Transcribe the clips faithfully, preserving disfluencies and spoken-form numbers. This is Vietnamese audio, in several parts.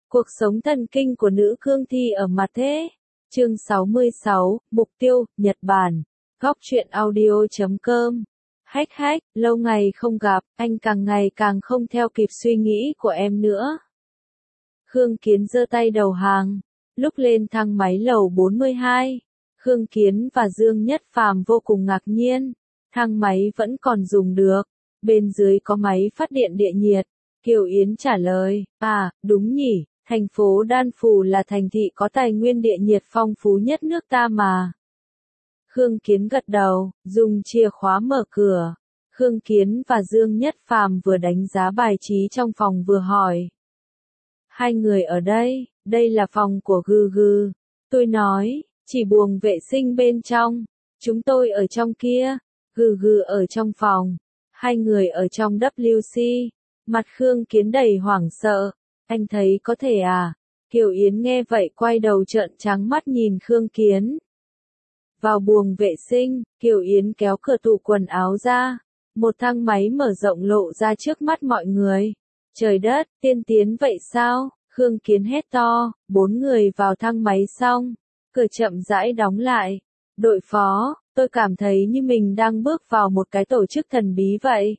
Cuộc sống thần kinh của nữ cương thi ở mặt thế. Chương sáu mươi sáu, Mục tiêu, Nhật Bản. Góc truyện audio chấm com. Hách hách, lâu ngày không gặp, anh càng ngày càng không theo kịp suy nghĩ của em nữa. Khương Kiến giơ tay đầu hàng. Lúc lên thang máy lầu bốn mươi hai, Khương Kiến và Dương Nhất Phàm vô cùng ngạc nhiên. Thang máy vẫn còn dùng được. Bên dưới có máy phát điện địa nhiệt. Kiều Yến trả lời, à, đúng nhỉ, thành phố Đan Phù là thành thị có tài nguyên địa nhiệt phong phú nhất nước ta mà. Khương Kiến gật đầu, dùng chìa khóa mở cửa. Khương Kiến và Dương Nhất Phàm vừa đánh giá bài trí trong phòng vừa hỏi. Hai người ở đây, đây là phòng của Gư Gư. Tôi nói, chỉ buồng vệ sinh bên trong. Chúng tôi ở trong kia. Gư Gư ở trong phòng. Hai người ở trong W C. Mặt Khương Kiến đầy hoảng sợ. Anh thấy có thể à? Kiều Yến nghe vậy quay đầu trợn trắng mắt nhìn Khương Kiến. Vào buồng vệ sinh, Kiều Yến kéo cửa tủ quần áo ra. Một thang máy mở rộng lộ ra trước mắt mọi người. Trời đất, tiên tiến vậy sao? Khương Kiến hét to. Bốn người vào thang máy xong. Cửa chậm rãi đóng lại. Đội phó, tôi cảm thấy như mình đang bước vào một cái tổ chức thần bí vậy.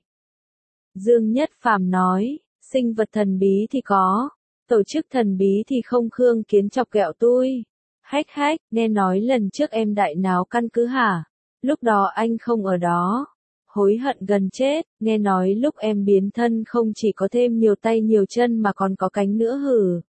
Dương Nhất Phàm nói, sinh vật thần bí thì có, tổ chức thần bí thì không. Khương Kiến chọc ghẹo tôi. Hách hách, nghe nói lần trước em đại náo căn cứ hả? Lúc đó anh không ở đó. Hối hận gần chết, nghe nói lúc em biến thân không chỉ có thêm nhiều tay nhiều chân mà còn có cánh nữa hử.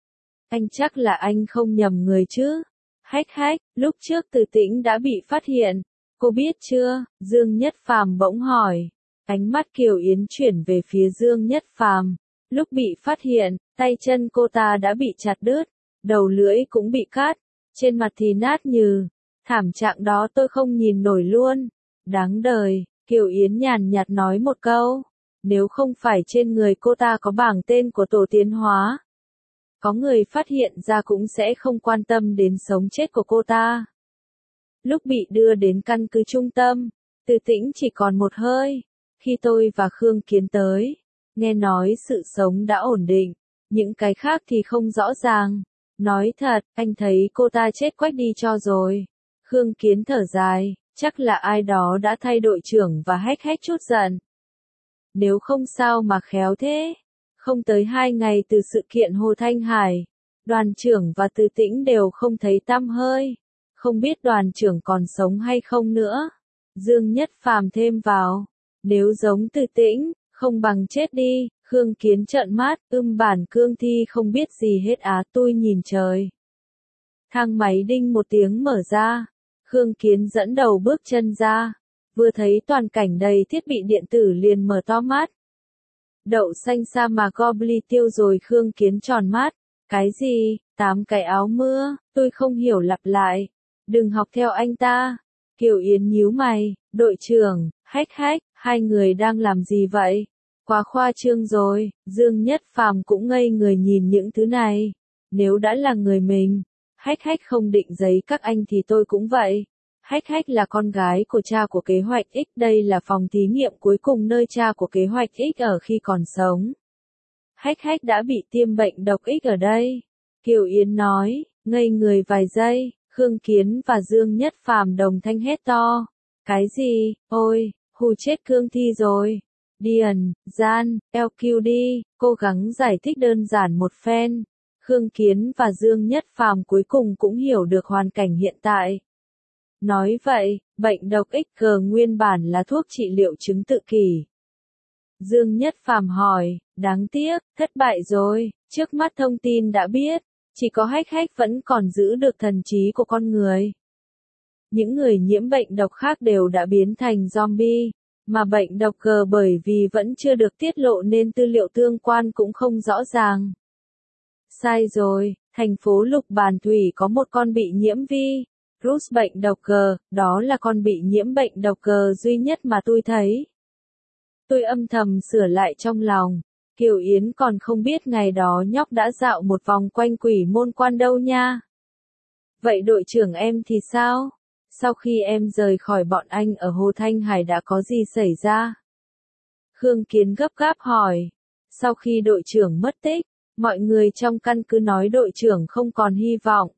Anh chắc là anh không nhầm người chứ? Hách hách, lúc trước Từ Tĩnh đã bị phát hiện. Cô biết chưa? Dương Nhất Phàm bỗng hỏi. Ánh mắt Kiều Yến chuyển về phía Dương Nhất Phàm. Lúc bị phát hiện, tay chân cô ta đã bị chặt đứt, đầu lưỡi cũng bị cắt, trên mặt thì nát nhừ. Thảm trạng đó tôi không nhìn nổi luôn. Đáng đời, Kiều Yến nhàn nhạt nói một câu. Nếu không phải trên người cô ta có bảng tên của tổ tiến hóa, có người phát hiện ra cũng sẽ không quan tâm đến sống chết của cô ta. Lúc bị đưa đến căn cứ trung tâm, Từ Tĩnh chỉ còn một hơi. Khi tôi và Khương Kiến tới, nghe nói sự sống đã ổn định, những cái khác thì không rõ ràng. Nói thật, anh thấy cô ta chết quách đi cho rồi. Khương Kiến thở dài, chắc là ai đó đã thay đội trưởng và hách hách chút giận. Nếu không sao mà khéo thế. Không tới hai ngày từ sự kiện Hồ Thanh Hải, đoàn trưởng và Từ Tĩnh đều không thấy tăm hơi. Không biết đoàn trưởng còn sống hay không nữa. Dương Nhất Phàm thêm vào. Nếu giống Từ Tĩnh, không bằng chết đi. Khương Kiến trợn mắt, ưm bản cương thi không biết gì hết á. Tôi nhìn trời. Thang máy đinh một tiếng mở ra. Khương Kiến dẫn đầu bước chân ra. Vừa thấy toàn cảnh đầy thiết bị điện tử liền mở to mắt. Đậu xanh sa mà Goblin tiêu rồi. Khương Kiến tròn mắt. Cái gì? Tám cái áo mưa? Tôi không hiểu, lặp lại. Đừng học theo anh ta. Kiều Yến nhíu mày. Đội trưởng, hách hách, hai người đang làm gì vậy? Quá khoa trương rồi. Dương Nhất Phàm cũng ngây người nhìn những thứ này. Nếu đã là người mình, hách hách không định giấy các anh thì tôi cũng vậy. Hách hách là con gái của cha của kế hoạch X. Đây là phòng thí nghiệm cuối cùng nơi cha của kế hoạch X ở khi còn sống. Hách hách đã bị tiêm bệnh độc X ở đây. Kiều Yến nói, ngây người vài giây. Khương Kiến và Dương Nhất Phàm đồng thanh hét to. Cái gì? Ôi, hù chết cương thi rồi. Điền, gian, lờ quy đi, cố gắng giải thích đơn giản một phen. Khương Kiến và Dương Nhất Phàm cuối cùng cũng hiểu được hoàn cảnh hiện tại. Nói vậy, bệnh độc X G nguyên bản là thuốc trị liệu chứng tự kỷ. Dương Nhất Phàm hỏi, đáng tiếc, thất bại rồi. Trước mắt thông tin đã biết, chỉ có hách hách vẫn còn giữ được thần trí của con người. Những người nhiễm bệnh độc khác đều đã biến thành zombie, mà bệnh độc G bởi vì vẫn chưa được tiết lộ nên tư liệu tương quan cũng không rõ ràng. Sai rồi, thành phố Lục Bàn Thủy có một con bị nhiễm vi rút bệnh độc G, đó là con bị nhiễm bệnh độc G duy nhất mà tôi thấy. Tôi âm thầm sửa lại trong lòng. Kiều Yến còn không biết ngày đó nhóc đã dạo một vòng quanh quỷ môn quan đâu nha. Vậy đội trưởng em thì sao? Sau khi em rời khỏi bọn anh ở Hồ Thanh Hải đã có gì xảy ra? Khương Kiến gấp gáp hỏi. Sau khi đội trưởng mất tích, Mọi người trong căn cứ nói đội trưởng không còn hy vọng.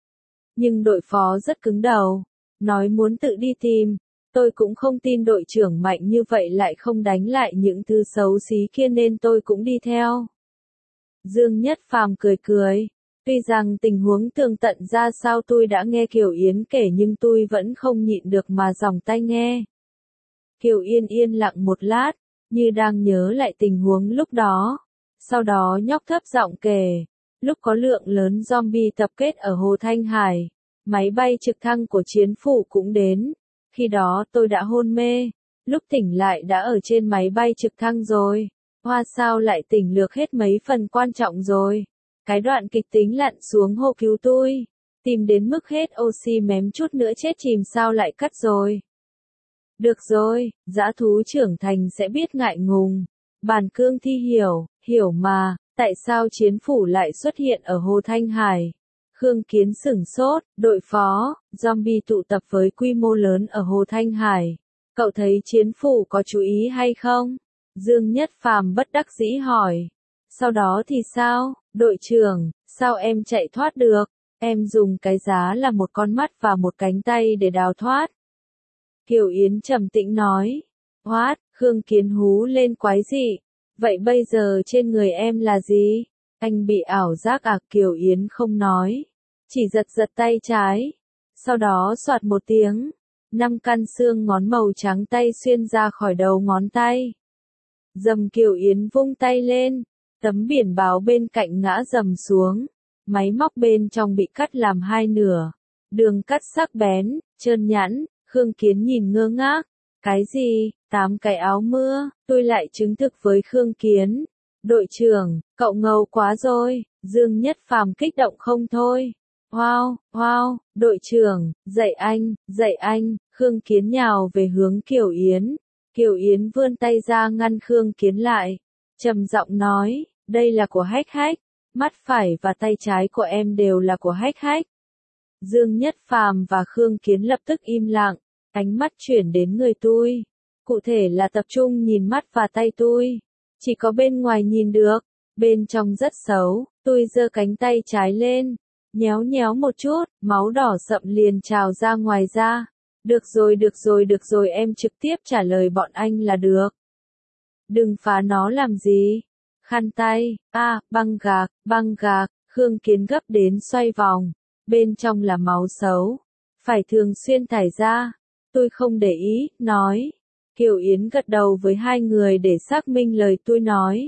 Nhưng đội phó rất cứng đầu, nói muốn tự đi tìm. Tôi cũng không tin đội trưởng mạnh như vậy lại không đánh lại những thứ xấu xí kia nên tôi cũng đi theo. Dương Nhất Phàm cười cười. Tuy rằng tình huống tường tận ra sao tôi đã nghe Kiều Yến kể nhưng tôi vẫn không nhịn được mà giòng tai nghe. Kiều Yên yên lặng một lát, như đang nhớ lại tình huống lúc đó. Sau đó nhóc thấp giọng kể, lúc có lượng lớn zombie tập kết ở Hồ Thanh Hải, máy bay trực thăng của chiến phủ cũng đến. Khi đó tôi đã hôn mê, lúc tỉnh lại đã ở trên máy bay trực thăng rồi. Hoa sao lại tỉnh lược hết mấy phần quan trọng rồi. Cái đoạn kịch tính lặn xuống hồ cứu tôi, tìm đến mức hết oxy mém chút nữa chết chìm sao lại cắt rồi. Được rồi, dã thú trưởng thành sẽ biết ngại ngùng. Bàn Cương Thi hiểu, hiểu mà, tại sao chiến phủ lại xuất hiện ở Hồ Thanh Hải. Khương Kiến sửng sốt, đội phó, zombie tụ tập với quy mô lớn ở Hồ Thanh Hải. Cậu thấy chiến phủ có chú ý hay không? Dương Nhất Phàm bất đắc dĩ hỏi. Sau đó thì sao, đội trưởng, sao em chạy thoát được? Em dùng cái giá là một con mắt và một cánh tay để đào thoát. Kiều Yến trầm tĩnh nói. What? Khương Kiến hú lên quái dị. Vậy bây giờ trên người em là gì? Anh bị ảo giác à? Kiều Yến không nói, chỉ giật giật tay trái. Sau đó soạt một tiếng, năm căn xương ngón màu trắng tay xuyên ra khỏi đầu ngón tay. Dầm Kiều Yến vung tay lên, tấm biển báo bên cạnh ngã dầm xuống, máy móc bên trong bị cắt làm hai nửa, đường cắt sắc bén, trơn nhẵn. Khương Kiến nhìn ngơ ngác, cái gì, tám cái áo mưa, tôi lại chứng thực với Khương Kiến. Đội trưởng, cậu ngầu quá rồi, Dương Nhất Phàm kích động không thôi. Wow, wow, đội trưởng, dạy anh, dạy anh, Khương Kiến nhào về hướng Kiều Yến. Kiều Yến vươn tay ra ngăn Khương Kiến lại, trầm giọng nói, đây là của Hách Hách, mắt phải và tay trái của em đều là của Hách Hách. Dương Nhất Phàm và Khương Kiến lập tức im lặng, ánh mắt chuyển đến người tôi. Cụ thể là tập trung nhìn mắt và tay tôi. Chỉ có bên ngoài nhìn được, bên trong rất xấu. Tôi giơ cánh tay trái lên, nhéo nhéo một chút, máu đỏ sậm liền trào ra ngoài da. Được rồi được rồi được rồi em trực tiếp trả lời bọn anh là được. Đừng phá nó làm gì. Khăn tay, a à, băng gạc, băng gạc, Khương Kiến gấp đến xoay vòng. Bên trong là máu xấu, phải thường xuyên thải ra. Tôi không để ý, nói. Kiều Yến gật đầu với hai người để xác minh lời tôi nói.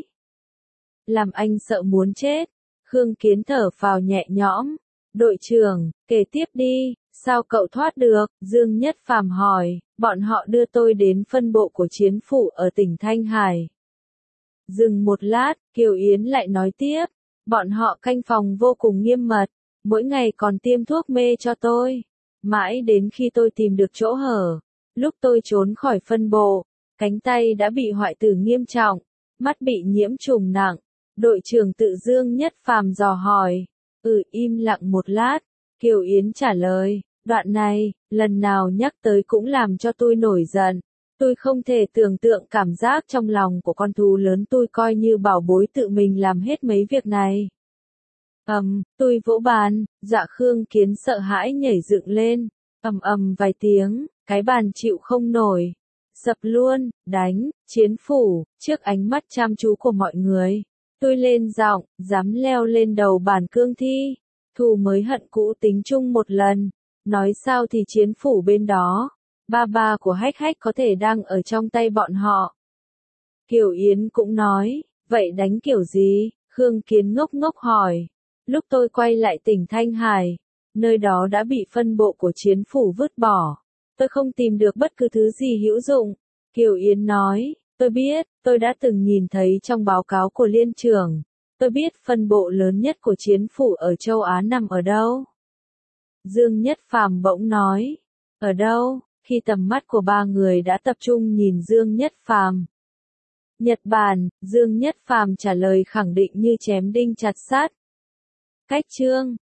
Làm anh sợ muốn chết. Khương Kiến thở phào nhẹ nhõm. Đội trưởng, kể tiếp đi, sao cậu thoát được? Dương Nhất Phàm hỏi. Bọn họ đưa tôi đến phân bộ của chiến phủ ở tỉnh Thanh Hải. Dừng một lát, Kiều Yến lại nói tiếp. Bọn họ canh phòng vô cùng nghiêm mật, mỗi ngày còn tiêm thuốc mê cho tôi. Mãi đến khi tôi tìm được chỗ hở, lúc tôi trốn khỏi phân bộ, cánh tay đã bị hoại tử nghiêm trọng, mắt bị nhiễm trùng nặng. Đội trưởng tự Dương Nhất Phàm dò hỏi. Ừ, im lặng một lát, Kiều Yến trả lời, đoạn này, lần nào nhắc tới cũng làm cho tôi nổi giận. Tôi không thể tưởng tượng cảm giác trong lòng của con thú lớn tôi coi như bảo bối tự mình làm hết mấy việc này. Ầm, um, tôi vỗ bàn, dạ Khương Kiến sợ hãi nhảy dựng lên, ầm ầm vài tiếng, cái bàn chịu không nổi, sập luôn, đánh, chiến phủ, trước ánh mắt chăm chú của mọi người. Tôi lên giọng, dám leo lên đầu bàn cương thi, thù mới hận cũ tính chung một lần, nói sao thì chiến phủ bên đó, ba ba của Hách Hách có thể đang ở trong tay bọn họ. Kiều Yến cũng nói, vậy đánh kiểu gì? Khương Kiến ngốc ngốc hỏi. Lúc tôi quay lại tỉnh Thanh Hải, nơi đó đã bị phân bộ của chiến phủ vứt bỏ. Tôi không tìm được bất cứ thứ gì hữu dụng. Kiều Yến nói, tôi biết, tôi đã từng nhìn thấy trong báo cáo của liên trưởng. Tôi biết phân bộ lớn nhất của chiến phủ ở châu Á nằm ở đâu. Dương Nhất Phàm bỗng nói, ở đâu? Khi tầm mắt của ba người đã tập trung nhìn Dương Nhất Phàm. Nhật Bản, Dương Nhất Phàm trả lời khẳng định như chém đinh chặt sắt. Cách chương